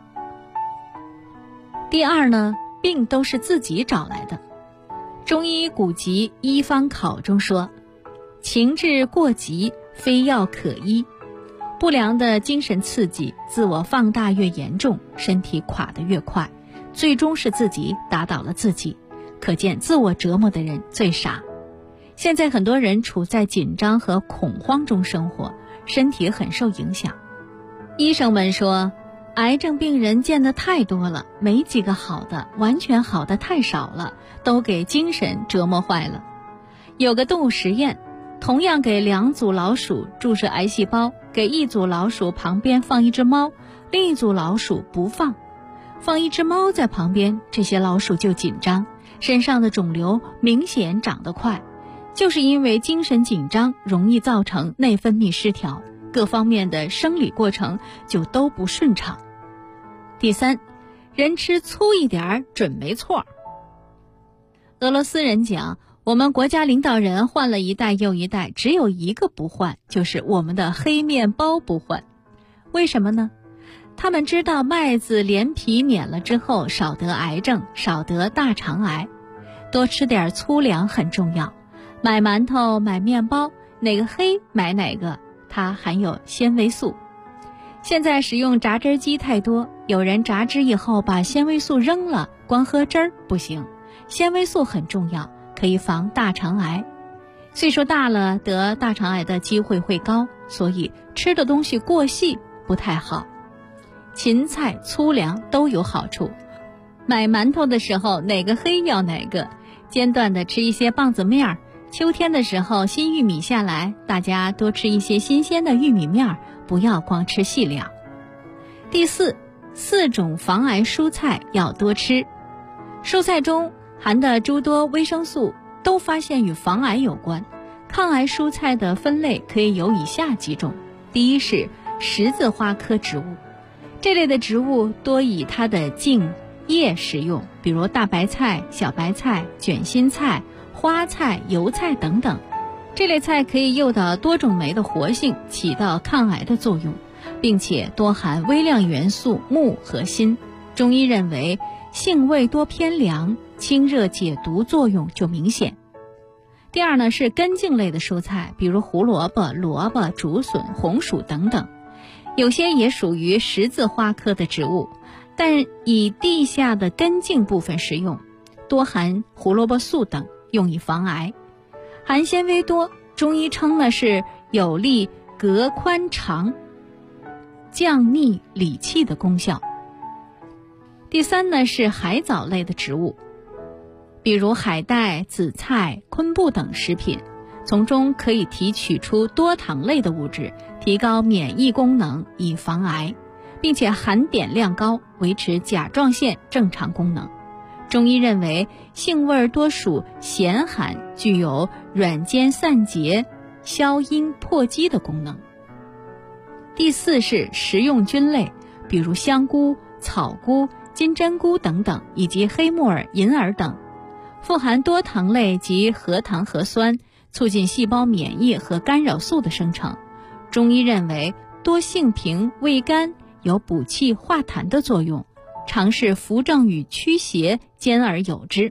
第二呢，病都是自己找来的。中医古籍《医方考》中说，情志过急，非药可医。不良的精神刺激，自我放大越严重，身体垮得越快，最终是自己打倒了自己。可见自我折磨的人最傻。现在很多人处在紧张和恐慌中生活，身体很受影响。医生们说，癌症病人见得太多了，没几个好的，完全好的太少了，都给精神折磨坏了。有个动物实验，同样给2组老鼠注射癌细胞，给一组老鼠旁边放一只猫，另一组老鼠不放。放一只猫在旁边，这些老鼠就紧张，身上的肿瘤明显长得快，就是因为精神紧张容易造成内分泌失调，各方面的生理过程就都不顺畅。第3，人吃粗一点准没错。俄罗斯人讲，我们国家领导人换了一代又一代，只有一个不换，就是我们的黑面包不换。为什么呢？他们知道麦子连皮免了之后，少得癌症，少得大肠癌。多吃点粗粮很重要，买馒头买面包，哪个黑买哪个，它含有纤维素。现在使用榨汁机太多，有人榨汁以后把纤维素扔了，光喝汁儿不行，纤维素很重要，可以防大肠癌。岁数大了得大肠癌的机会会高，所以吃的东西过细不太好。芹菜粗粮都有好处，买馒头的时候哪个黑要哪个，间断的吃一些棒子面儿。秋天的时候新玉米下来，大家多吃一些新鲜的玉米面儿，不要光吃细粮。第4，4种防癌蔬菜要多吃。蔬菜中含的诸多维生素都发现与防癌有关。抗癌蔬菜的分类可以有以下几种。第1是十字花科植物，这类的植物多以它的茎叶食用，比如大白菜、小白菜、卷心菜、花菜、油菜等等。这类菜可以诱导多种酶的活性，起到抗癌的作用，并且多含微量元素钼和锌。中医认为性味多偏凉，清热解毒作用就明显。第2呢是根茎类的蔬菜，比如胡萝卜、萝卜、竹笋、红薯等等，有些也属于十字花科的植物，但以地下的根茎部分食用，多含胡萝卜素等，用以防癌。含纤维多，中医称呢是有利膈宽肠、降逆理气的功效。第3呢是海藻类的植物，比如海带、紫菜、昆布等食品，从中可以提取出多糖类的物质，提高免疫功能以防癌，并且含碘量高，维持甲状腺正常功能。中医认为性味多属咸寒，具有软坚散结、消阴破积的功能。第4是食用菌类，比如香菇、草菇、金针菇等等，以及黑木耳、银耳等，富含多糖类及核糖核酸，促进细胞免疫和干扰素的生成。中医认为多性平味甘，有补气化痰的作用，常是扶正与驱邪，兼而有之。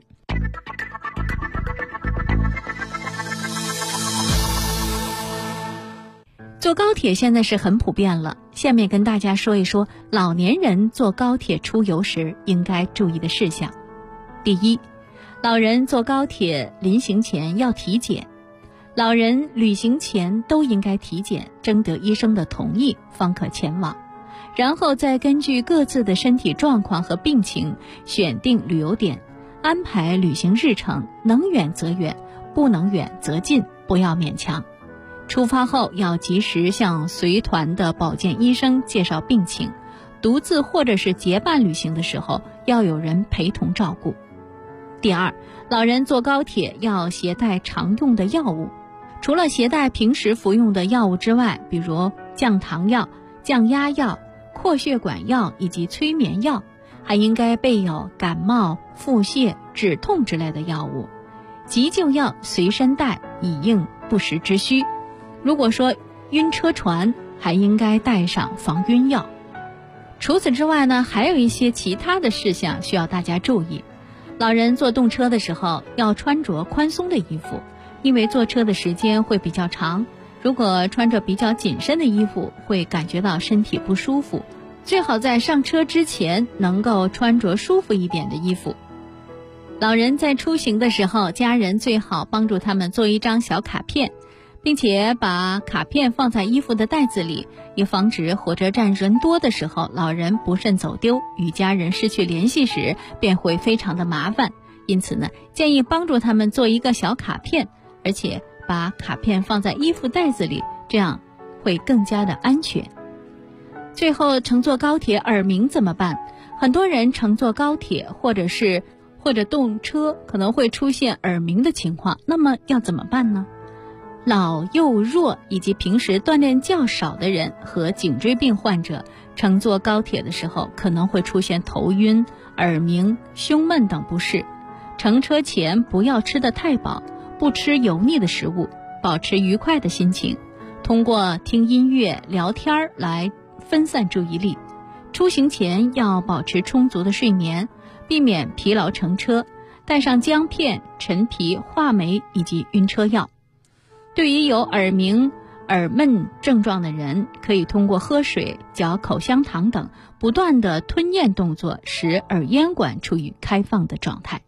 坐高铁现在是很普遍了，下面跟大家说一说老年人坐高铁出游时应该注意的事项。第一，老人坐高铁临行前要体检，老人旅行前都应该体检，征得医生的同意方可前往，然后再根据各自的身体状况和病情选定旅游点，安排旅行日程，能远则远，不能远则近，不要勉强。出发后要及时向随团的保健医生介绍病情，独自或者是结伴旅行的时候要有人陪同照顾。第二，老人坐高铁要携带常用的药物，除了携带平时服用的药物之外，比如降糖药、降压药、扩血管药以及催眠药，还应该备有感冒、腹泻、止痛之类的药物。急救药随身带，以应不时之需。如果说晕车船，还应该带上防晕药。除此之外呢，还有一些其他的事项需要大家注意。老人坐动车的时候要穿着宽松的衣服，因为坐车的时间会比较长，如果穿着比较紧身的衣服会感觉到身体不舒服，最好在上车之前能够穿着舒服一点的衣服。老人在出行的时候，家人最好帮助他们做一张小卡片，并且把卡片放在衣服的袋子里，以防止火车站人多的时候老人不慎走丢，与家人失去联系时便会非常的麻烦。因此呢，建议帮助他们做一个小卡片，而且把卡片放在衣服袋子里，这样会更加的安全。最后，乘坐高铁耳鸣怎么办？很多人乘坐高铁或者动车可能会出现耳鸣的情况，那么要怎么办呢？老幼弱以及平时锻炼较少的人和颈椎病患者乘坐高铁的时候可能会出现头晕、耳鸣、胸闷等不适。乘车前不要吃得太饱，不吃油腻的食物，保持愉快的心情，通过听音乐、聊天来分散注意力。出行前要保持充足的睡眠，避免疲劳乘车，带上姜片、陈皮、话梅以及晕车药。对于有耳鸣、耳闷症状的人，可以通过喝水、嚼口香糖等不断的吞咽动作，使耳咽管处于开放的状态。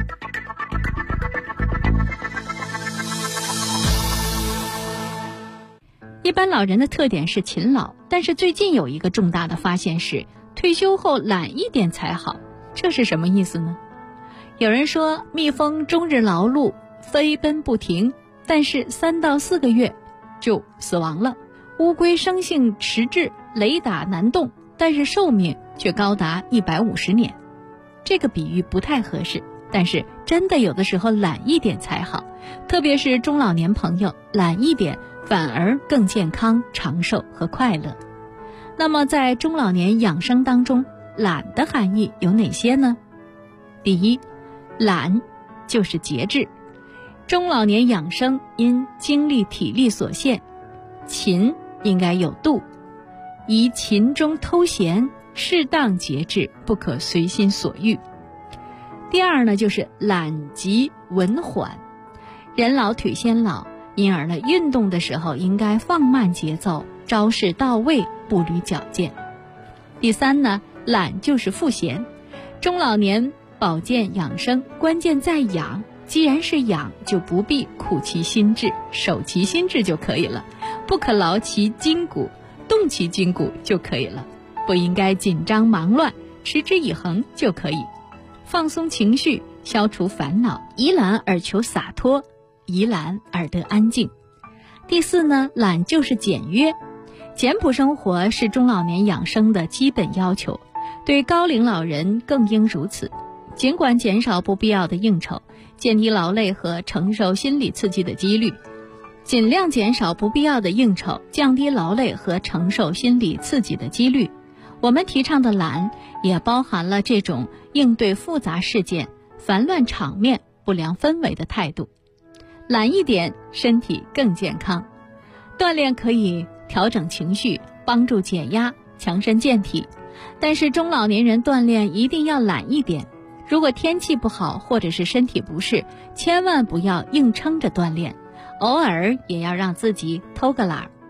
一般老人的特点是勤劳，但是最近有一个重大的发现是，退休后懒一点才好。这是什么意思呢？有人说，蜜蜂终日劳碌，飞奔不停，但是3到4个月就死亡了。乌龟生性迟滞，雷打难动，但是寿命却高达150年。这个比喻不太合适，但是真的有的时候懒一点才好，特别是中老年朋友，懒一点反而更健康、长寿和快乐。那么在中老年养生当中，懒的含义有哪些呢？第一，懒就是节制。中老年养生因精力体力所限，勤应该有度，宜勤中偷闲，适当节制，不可随心所欲。第二呢，就是懒急稳缓。人老腿先老，因而呢，运动的时候应该放慢节奏，招式到位，步履矫健。第三呢，懒就是赋闲。中老年保健养生关键在养，既然是养，就不必苦其心志，守其心志就可以了，不可劳其筋骨，动其筋骨就可以了，不应该紧张忙乱，持之以恒就可以。放松情绪，消除烦恼，宜懒而求洒脱，宜懒而得安静。第四呢，懒就是简约。简朴生活是中老年养生的基本要求，对高龄老人更应如此。尽管减少不必要的应酬，减低劳累和承受心理刺激的几率，尽量减少不必要的应酬，降低劳累和承受心理刺激的几率。我们提倡的懒也包含了这种应对复杂事件、烦乱场面、不良氛围的态度。懒一点，身体更健康。锻炼可以调整情绪，帮助减压，强身健体。但是中老年人锻炼一定要懒一点。如果天气不好或者是身体不适，千万不要硬撑着锻炼，偶尔也要让自己偷个懒。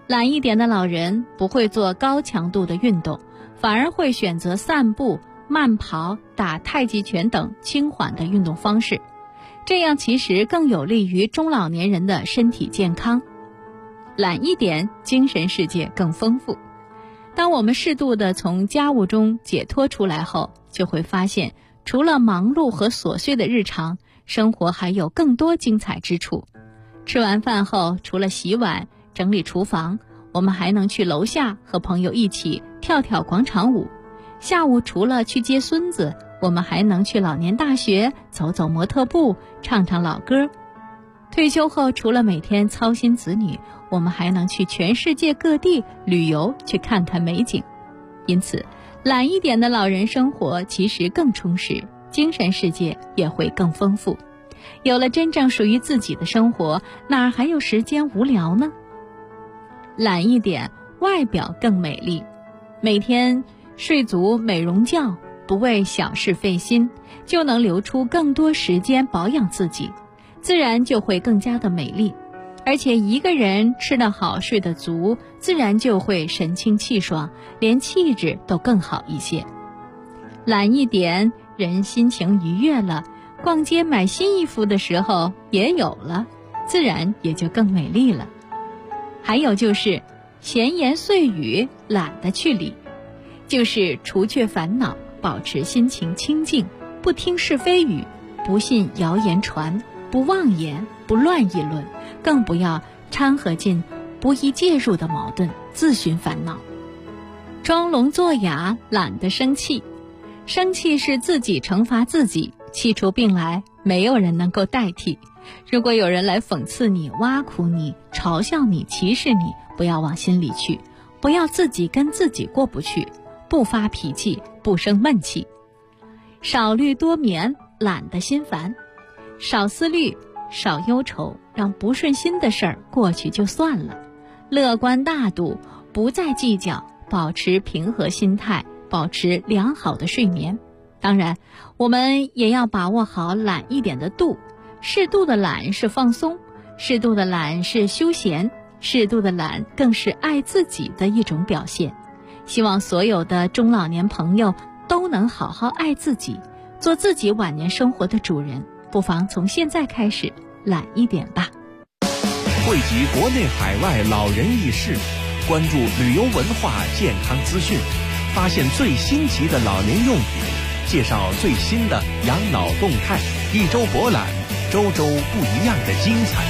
懒一点的老人不会做高强度的运动，反而会选择散步、慢跑、打太极拳等轻缓的运动方式，这样其实更有利于中老年人的身体健康。懒一点，精神世界更丰富。当我们适度地从家务中解脱出来后，就会发现除了忙碌和琐碎的日常，生活还有更多精彩之处。吃完饭后，除了洗碗、整理厨房，我们还能去楼下和朋友一起跳跳广场舞。下午除了去接孙子，我们还能去老年大学走走模特步，唱唱老歌。退休后，除了每天操心子女，我们还能去全世界各地旅游，去看看美景。因此，懒一点的老人生活其实更充实，精神世界也会更丰富。有了真正属于自己的生活，哪还有时间无聊呢？懒一点，外表更美丽。每天睡足美容觉，不为小事费心，就能留出更多时间保养自己，自然就会更加的美丽。而且一个人吃得好，睡得足，自然就会神清气爽，连气质都更好一些。懒一点，人心情愉悦了，逛街买新衣服的时候也有了，自然也就更美丽了。还有就是闲言碎语懒得去理，就是除却烦恼，保持心情清静，不听是非语，不信谣言传，不妄言，不乱议论，更不要掺和进不宜介入的矛盾，自寻烦恼。装聋作哑，懒得生气。生气是自己惩罚自己，气出病来，没有人能够代替。如果有人来讽刺你、挖苦你、嘲笑你、歧视你，不要往心里去，不要自己跟自己过不去，不发脾气，不生闷气。少虑多眠，懒得心烦。少思虑，少忧愁，让不顺心的事儿过去就算了。乐观大度，不再计较，保持平和心态，保持良好的睡眠。当然，我们也要把握好懒一点的度。适度的懒是放松，适度的懒是休闲，适度的懒更是爱自己的一种表现。希望所有的中老年朋友都能好好爱自己，做自己晚年生活的主人。不妨从现在开始懒一点吧。 汇集国内海外老人轶事，关注旅游文化健康资讯，发现最新奇的老年用品，介绍最新的养老动态，一周博览，周周不一样的精彩。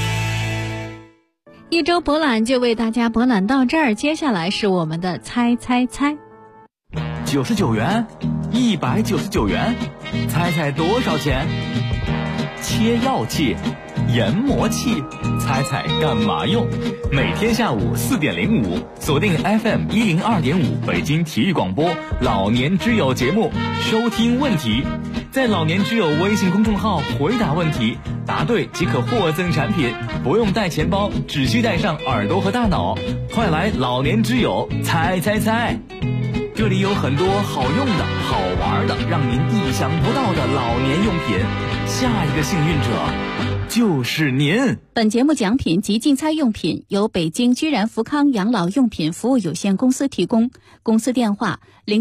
一周博览就为大家博览到这儿，接下来是我们的猜猜猜。 99元，199元，猜猜多少钱？切药器、研磨器，猜猜干嘛用？每天下午4点05，锁定 FM 102.5北京体育广播老年之友节目，收听问题。在老年之友微信公众号回答问题，答对即可获赠产品，不用带钱包，只需带上耳朵和大脑。快来老年之友猜猜猜！这里有很多好用的、好玩的，让您意想不到的老年用品。下一个幸运者就是您。 本节目奖品及竞猜用品由北京居然福康养老用品服务有限公司提供，公司电话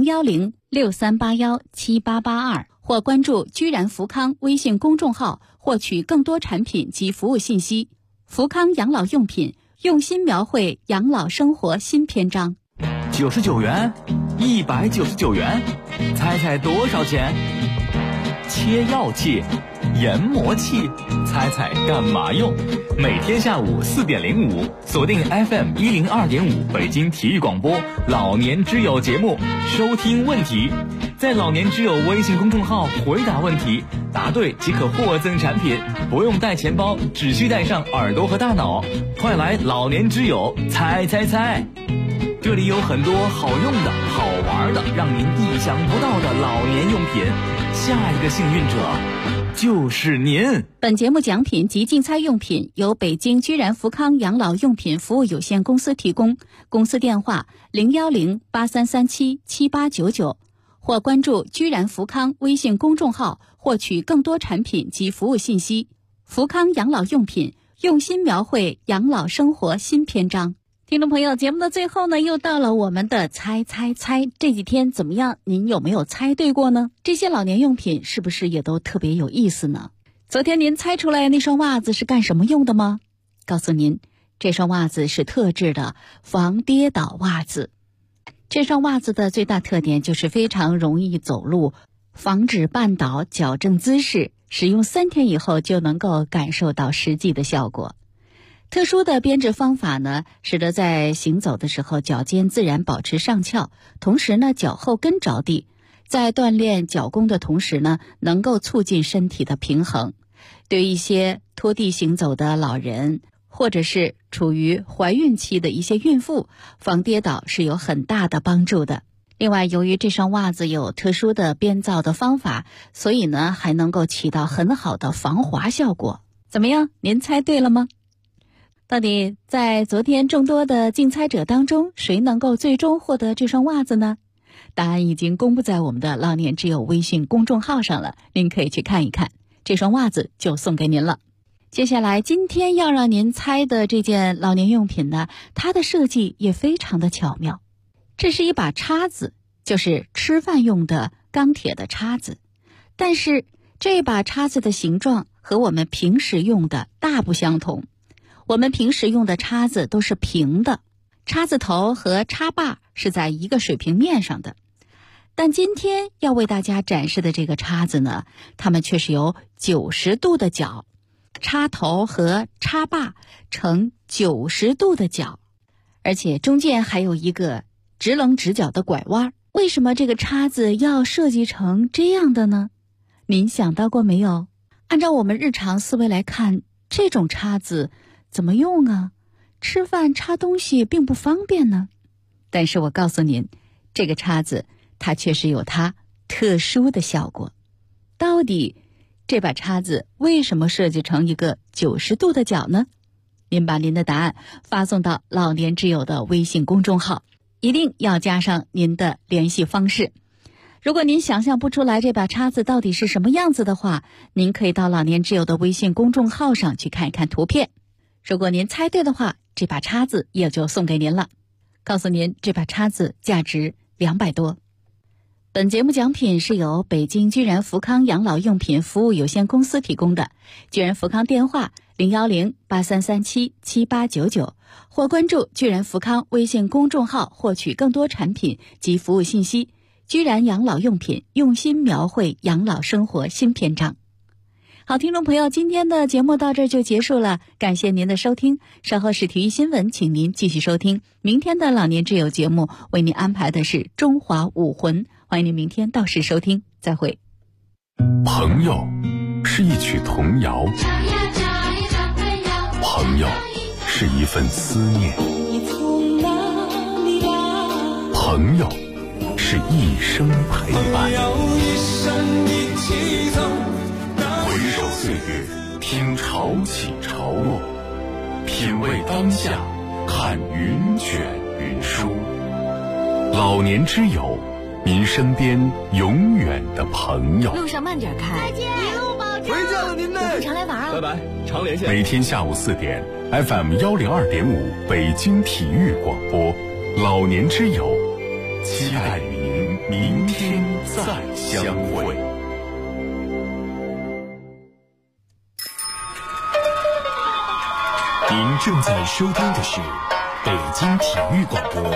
010-6381-7882，或关注居然福康微信公众号获取更多产品及服务信息。福康养老用品，用心描绘养老生活新篇章。 99元，199元，猜猜多少钱？切药器、研磨器，猜猜干嘛用？每天下午4点05，锁定 FM 102.5北京体育广播老年之友节目，收听问题。在老年之友微信公众号回答问题，答对即可获赠产品，不用带钱包，只需带上耳朵和大脑。快来老年之友猜猜猜！这里有很多好用的、好玩的，让您意想不到的老年用品。下一个幸运者就是您。 本节目奖品及竞猜用品由北京居然福康养老用品服务有限公司提供，公司电话010-8337-7899，或关注居然福康微信公众号获取更多产品及服务信息。福康养老用品，用心描绘养老生活新篇章。 听众朋友，节目的最后呢，又到了我们的猜猜猜。这几天怎么样？您有没有猜对过呢？这些老年用品是不是也都特别有意思呢？昨天您猜出来那双袜子是干什么用的吗？告诉您，这双袜子是特制的防跌倒袜子。这双袜子的最大特点就是非常容易走路，防止绊倒，矫正姿势，使用3天以后就能够感受到实际的效果。特殊的编织方法呢，使得在行走的时候脚尖自然保持上翘，同时呢脚后跟着地，在锻炼脚弓的同时呢，能够促进身体的平衡。对于一些拖地行走的老人，或者是处于怀孕期的一些孕妇，防跌倒是有很大的帮助的。另外，由于这双袜子有特殊的编造的方法，所以呢还能够起到很好的防滑效果。怎么样？您猜对了吗？到底在昨天众多的竞猜者当中，谁能够最终获得这双袜子呢？答案已经公布在我们的老年之友微信公众号上了，您可以去看一看，这双袜子就送给您了。接下来今天要让您猜的这件老年用品呢，它的设计也非常的巧妙。这是一把叉子，就是吃饭用的钢铁的叉子，但是这把叉子的形状和我们平时用的大不相同。我们平时用的叉子都是平的，叉子头和叉把是在一个水平面上的。但今天要为大家展示的这个叉子呢，它们却是有90度的角，插头和插把呈90度的角，而且中间还有一个直棱直角的拐弯。为什么这个叉子要设计成这样的呢？您想到过没有？按照我们日常思维来看，这种叉子怎么用啊？吃饭插东西并不方便呢。但是我告诉您，这个叉子它确实有它特殊的效果。到底这把叉子为什么设计成一个90度的角呢？您把您的答案发送到老年之友的微信公众号，一定要加上您的联系方式。如果您想象不出来这把叉子到底是什么样子的话，您可以到老年之友的微信公众号上去看一看图片。如果您猜对的话，这把叉子也就送给您了。告诉您，这把叉子价值200多。本节目奖品是由北京居然福康养老用品服务有限公司提供的。居然福康电话010-8337-7899，或关注居然福康微信公众号获取更多产品及服务信息。居然养老用品，用心描绘养老生活新篇章。好，听众朋友，今天的节目到这儿就结束了，感谢您的收听。稍后是体育新闻，请您继续收听。明天的老年之友节目为您安排的是中华武魂，欢迎您明天到时收听，再会。 朋友是一曲童谣，朋友是一份思念，朋友是一生陪伴。回首岁月，听潮起潮落，品味当下，看云卷云舒。老年之友，您身边永远的朋友。 路上慢点开， 再见，一路保重。 回见了您呢， 有空常来玩啊！ 拜拜，常联系。 每天下午4点 ，FM 102.5北京体育广播，老年之友，期待与您明天再相会。 您正在收听的是北京体育广播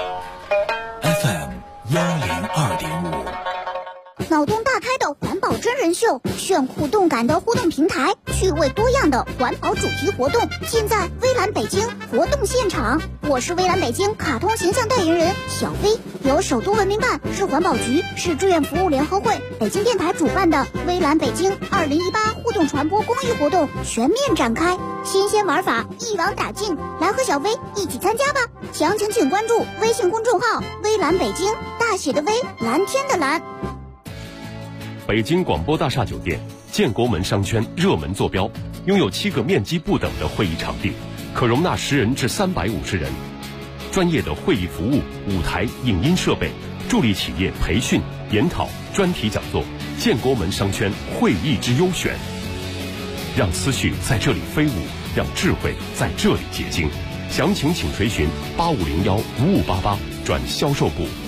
FM 102.5。 脑洞大开的环保真人秀，炫酷动感的互动平台，趣味多样的环保主题活动，尽在微蓝北京活动现场。我是微蓝北京卡通形象代言人小飞，由首都文明办、市环保局、市志愿服务联合会、北京电台主办的微蓝北京2018互动传播公益活动全面展开，新鲜玩法一网打尽，来和小飞一起参加吧！详情请关注微信公众号微蓝北京，大写的微，蓝天的蓝。 北京广播大厦酒店建国门商圈热门坐标，拥有7个面积不等的会议场地，可容纳10人至350人。专业的会议服务、舞台、影音设备，助力企业培训、研讨、专题讲座。建国门商圈会议之优选，让思绪在这里飞舞，让智慧在这里结晶。 详情请垂询8501-5588转销售部。